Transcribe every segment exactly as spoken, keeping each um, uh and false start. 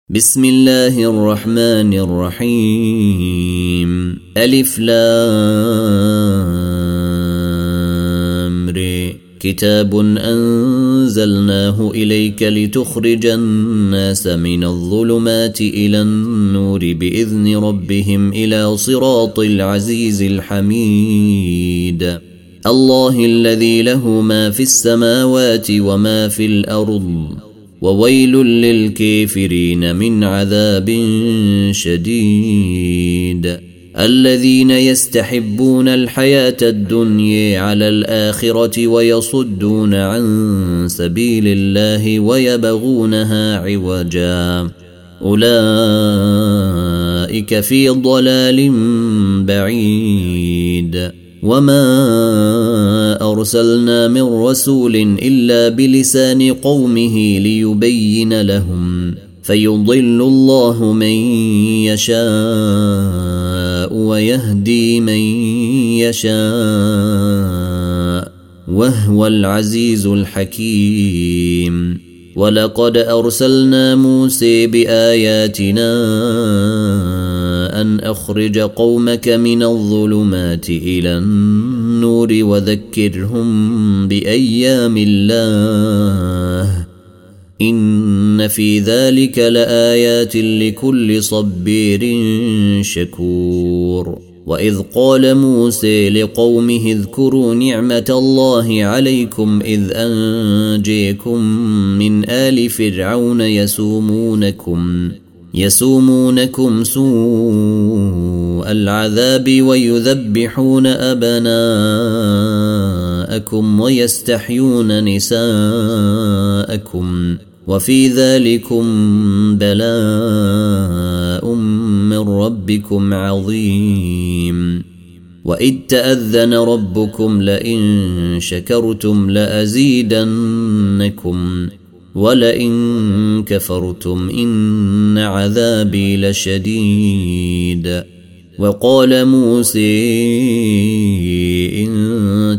بسم الله الرحمن الرحيم ألف لام ر كتاب أنزلناه إليك لتخرج الناس من الظلمات إلى النور بإذن ربهم إلى صراط العزيز الحميد الله الذي له ما في السماوات وما في الأرض وويل للكافرين من عذاب شديد الذين يستحبون الحياة الدنيا على الآخرة ويصدون عن سبيل الله ويبغونها عوجا أولئك في ضلال بعيد وما أرسلنا من رسول إلا بلسان قومه ليبين لهم فيضل الله من يشاء ويهدي من يشاء وهو العزيز الحكيم ولقد أرسلنا موسى بآياتنا أن أخرج قومك من الظلمات إلى النور وذكرهم بأيام الله إن في ذلك لآيات لكل صبير شكور وإذ قال موسى لقومه اذكروا نعمة الله عليكم إذ أنجيكم من آل فرعون يسومونكم يسومونكم سوء العذاب ويذبحون أبناءكم ويستحيون نساءكم وفي ذلكم بلاء من ربكم عظيم وإذ تأذن ربكم لئن شكرتم لأزيدنكم ولئن كفرتم إن عذابي لشديد وقال موسى إن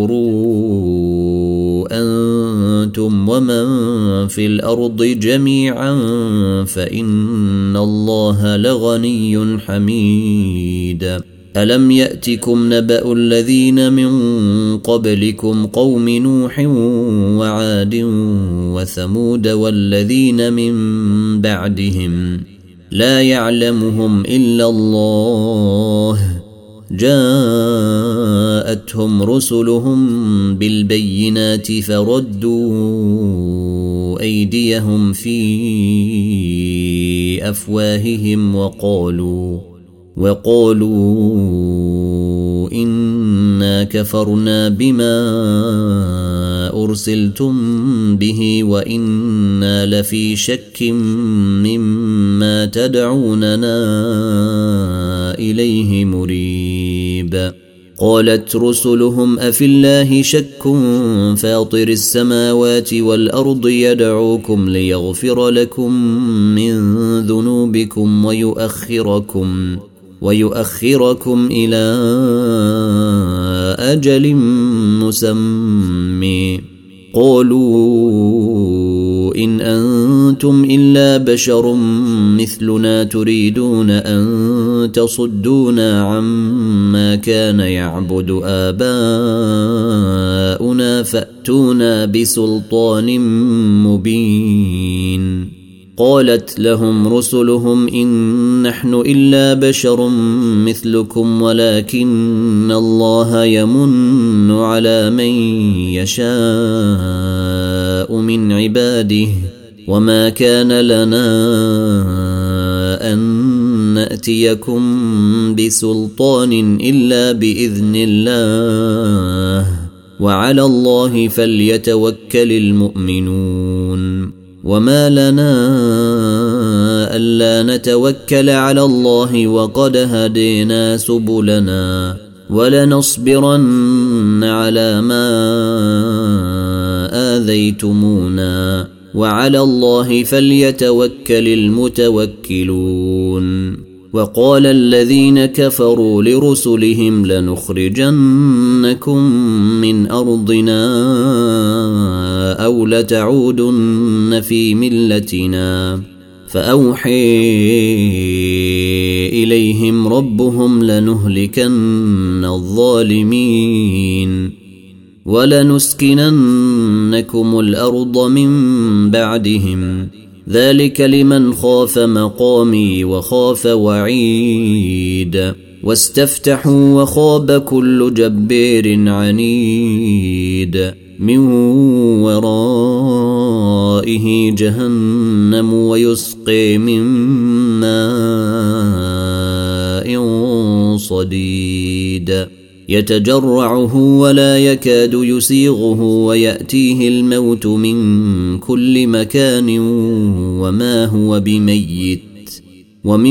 تكفروا أنتم ومن في الأرض جميعا فإن الله لغني حميد ألم يأتكم نبأ الذين من قبلكم قوم نوح وعاد وثمود والذين من بعدهم لا يعلمهم إلا الله جاءتهم رسلهم بالبينات فردوا أيديهم في أفواههم وقالوا وقالوا إنا كفرنا بما أرسلتم به وإنا لفي شك مما تدعوننا إليه مريب قالت رسلهم أفي الله شك فاطر السماوات والأرض يدعوكم ليغفر لكم من ذنوبكم ويؤخركم ويؤخركم إلى أجل مسمى قالوا إن أنتم إلا بشر مثلنا تريدون أن تصدونا عما كان يعبد آباؤنا فأتونا بسلطان مبين قالت لهم رسلهم إن نحن إلا بشر مثلكم ولكن الله يمن على من يشاء من عباده وما كان لنا أن نأتيكم بسلطان إلا بإذن الله وعلى الله فليتوكل المؤمنون وما لنا ألا نتوكل على الله وقد هدينا سبلنا ولنصبرن على ما آذيتمونا وعلى الله فليتوكل المتوكلون وقال الذين كفروا لرسلهم لنخرجنكم من أرضنا أو لتعودن في ملتنا فأوحي إليهم ربهم لنهلكن الظالمين ولنسكننكم الأرض من بعدهم ذلك لمن خاف مقامي وخاف وعيد واستفتحوا وخاب كل جبار عنيد من ورائه جهنم ويسقي من ماء صديد يتجرعه ولا يكاد يسيغه ويأتيه الموت من كل مكان وما هو بميت ومن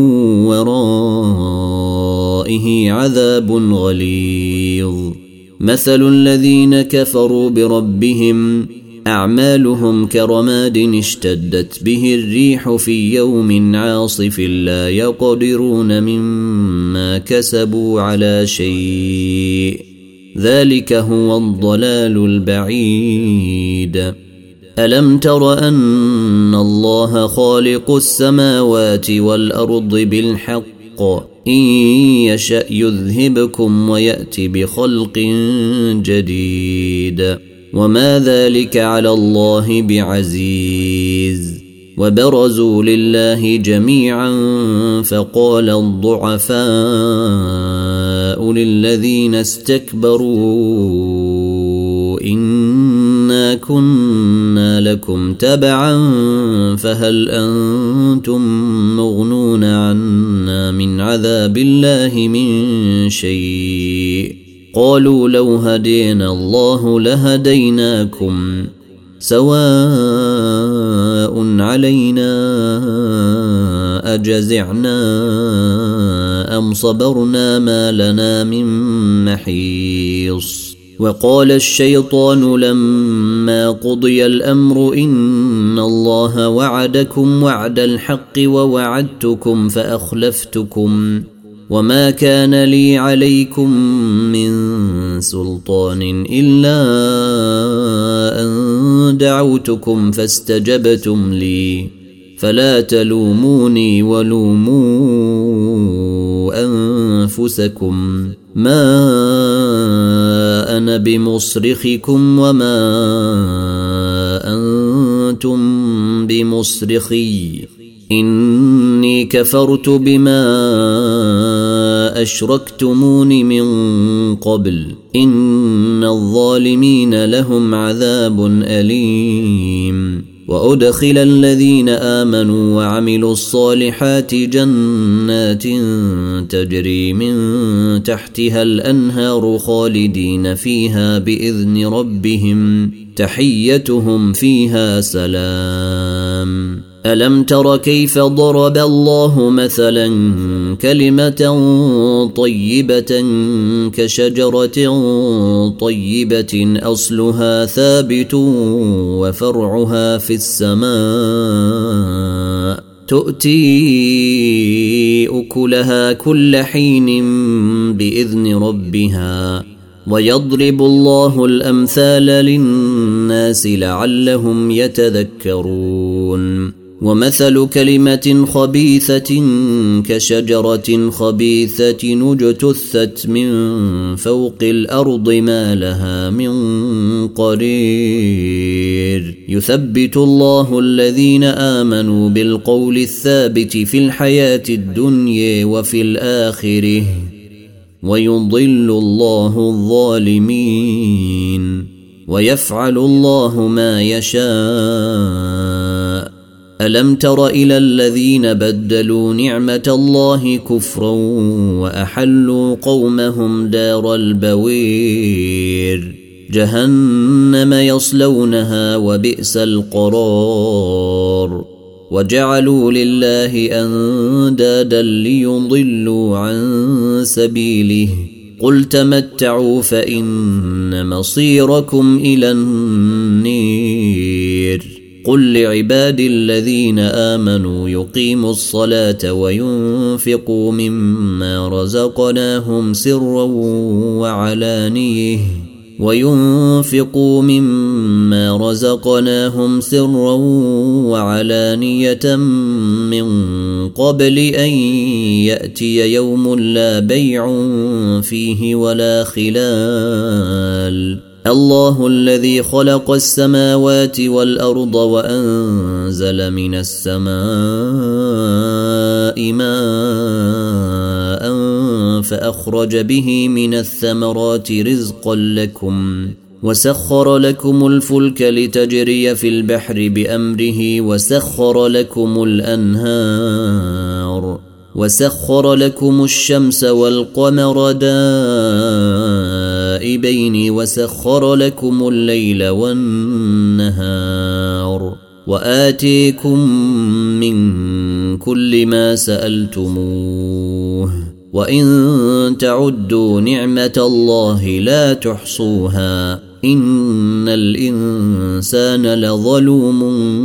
ورائه عذاب غليظ مثل الذين كفروا بربهم أعمالهم كرماد اشتدت به الريح في يوم عاصف لا يقدرون مما كسبوا على شيء ذلك هو الضلال البعيد ألم تر أن الله خالق السماوات والأرض بالحق إن يشأ يذهبكم ويأت بخلق جديد وما ذلك على الله بعزيز وبرزوا لله جميعا فقال الضعفاء للذين استكبروا إنا كنا لكم تبعا فهل أنتم مغنون عنا من عذاب الله من شيء قالوا لو هدينا الله لهديناكم سواء علينا أجزعنا أم صبرنا ما لنا من محيص وقال الشيطان لما قضي الأمر إن الله وعدكم وعد الحق ووعدتكم فأخلفتكم وما كان لي عليكم من سلطان إلا أن دعوتكم فاستجبتم لي فلا تلوموني ولوموا أنفسكم ما أنا بمصرخكم وما أنتم بمصرخي إني كفرت بما أشركتمون من قبل إن الظالمين لهم عذاب أليم وأدخل الذين آمنوا وعملوا الصالحات جنات تجري من تحتها الأنهار خالدين فيها بإذن ربهم تحيتهم فيها سلام ألم تر كيف ضرب الله مثلا كلمة طيبة كشجرة طيبة أصلها ثابت وفرعها في السماء تؤتي أكلها كل حين بإذن ربها ويضرب الله الأمثال للناس لعلهم يتذكرون ومثل كلمة خبيثة كشجرة خبيثة اجتثت من فوق الأرض ما لها من قرير يثبت الله الذين آمنوا بالقول الثابت في الحياة الدنيا وفي الآخرة ويضل الله الظالمين ويفعل الله ما يشاء ألم تر إلى الذين بدلوا نعمة الله كفرا وأحلوا قومهم دار البوير جهنم يصلونها وبئس القرار وجعلوا لله أندادا ليضلوا عن سبيله قل تمتعوا فإن مصيركم إلى النير قل لعبادي الذين آمنوا يقيموا الصلاة وينفقوا مما رزقناهم سرا وعلانيه وينفقوا مما رزقناهم سرا وعلانية من قبل أن يأتي يوم لا بيع فيه ولا خلال. الله الذي خلق السماوات والأرض وأنزل من السماء ماء فأخرج به من الثمرات رزقا لكم وسخر لكم الفلك لتجري في البحر بأمره وسخر لكم الأنهار وسخر لكم الشمس والقمر دائبين وسخر لكم الليل والنهار وآتيكم من كل ما سألتموه وإن تعدوا نعمة الله لا تحصوها إن الإنسان لظلوم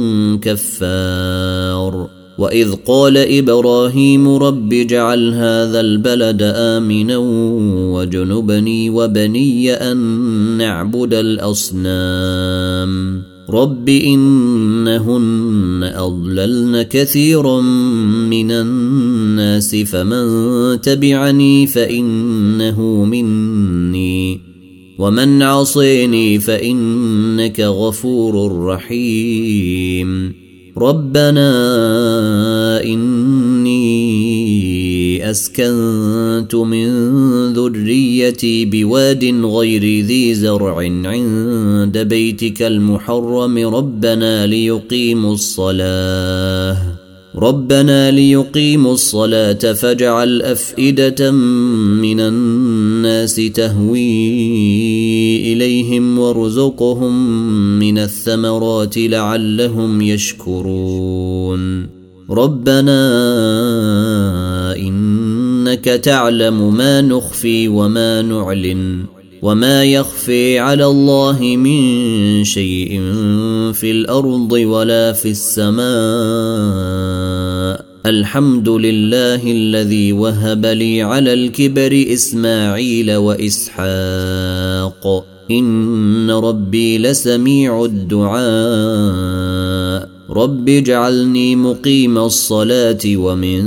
كفار. وإذ قال إبراهيم رب اجعل هذا البلد آمنا وجنبني وبني أن نعبد الأصنام رب إنهن أضللن كثيرا من الناس فمن تبعني فإنه مني ومن عصيني فإنك غفور رحيم. ربنا إني أسكنت من ذريتي بواد غير ذي زرع عند بيتك المحرم ربنا ليقيموا الصلاة ربنا ليقيموا الصلاة فاجعل أفئدة من الناس تهوي إليهم وارزقهم من الثمرات لعلهم يشكرون. ربنا إنك تعلم ما نخفي وما نعلن وما يخفي على الله من شيء في الأرض ولا في السماء. الحمد لله الذي وهب لي على الكبر إسماعيل وإسحاق إن ربي لسميع الدعاء. رب اجعلني مقيم الصلاة ومن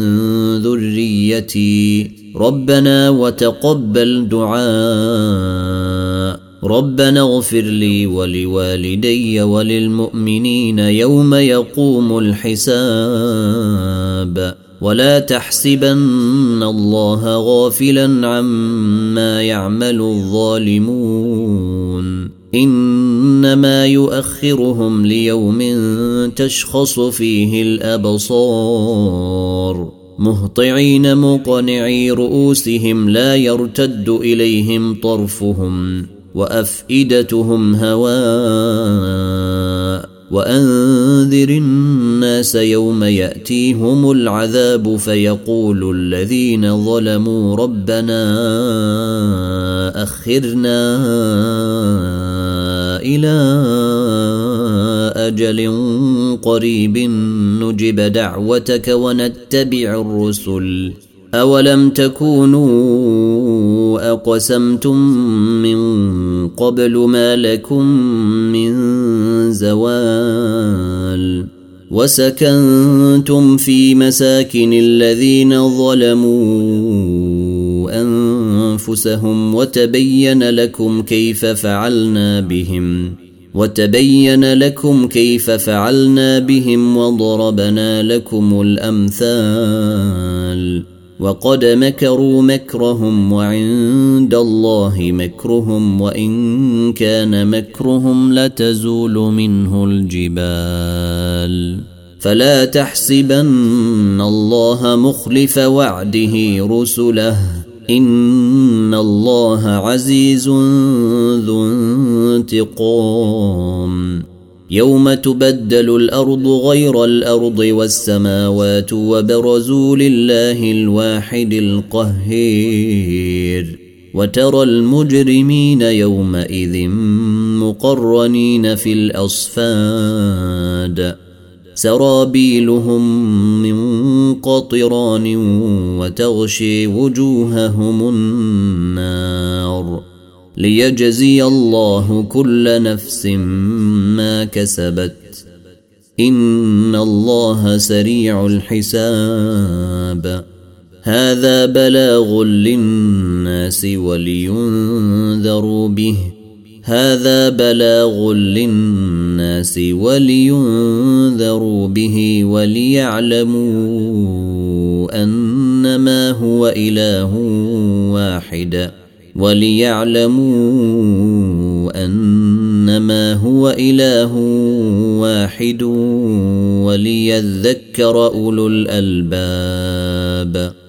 ذريتي ربنا وتقبل دعاء. ربنا اغفر لي ولوالدي وللمؤمنين يوم يقوم الحساب. ولا تحسبن الله غافلا عما يعمل الظالمون إنما يؤخرهم ليوم تشخص فيه الأبصار مهطعين مقنعي رؤوسهم لا يرتد إليهم طرفهم وأفئدتهم هواء. وأنذر الناس يوم يأتيهم العذاب فيقول الذين ظلموا ربنا أخرنا إلى أجل قريب نجب دعوتك ونتبع الرسل أولم تكونوا أقسمتم من قبل ما لكم من زوال وسكنتم في مساكن الذين ظلموا أنفسهم وتبين لكم كيف فعلنا بهم وتبين لكم كيف فعلنا بهم وضربنا لكم الأمثال. وقد مكروا مكرهم وعند الله مكرهم وإن كان مكرهم لتزول منه الجبال. فلا تحسبن الله مخلف وعده رسله إن الله عزيز ذو انتقام. يوم تبدل الأرض غير الأرض والسماوات وبرزوا لله الواحد القهير. وترى المجرمين يومئذ مقرنين في الأصفاد سرابيلهم من قطران وتغشي وجوههم النار ليجزي الله كل نفس ما كسبت إن الله سريع الحساب. هذا بلاغ للناس ولينذروا به هذا بلاغ للناس ولينذروا به وليعلموا أنما هو إله واحد وليعلموا أنما هو إله واحد وليذكر أولو الألباب.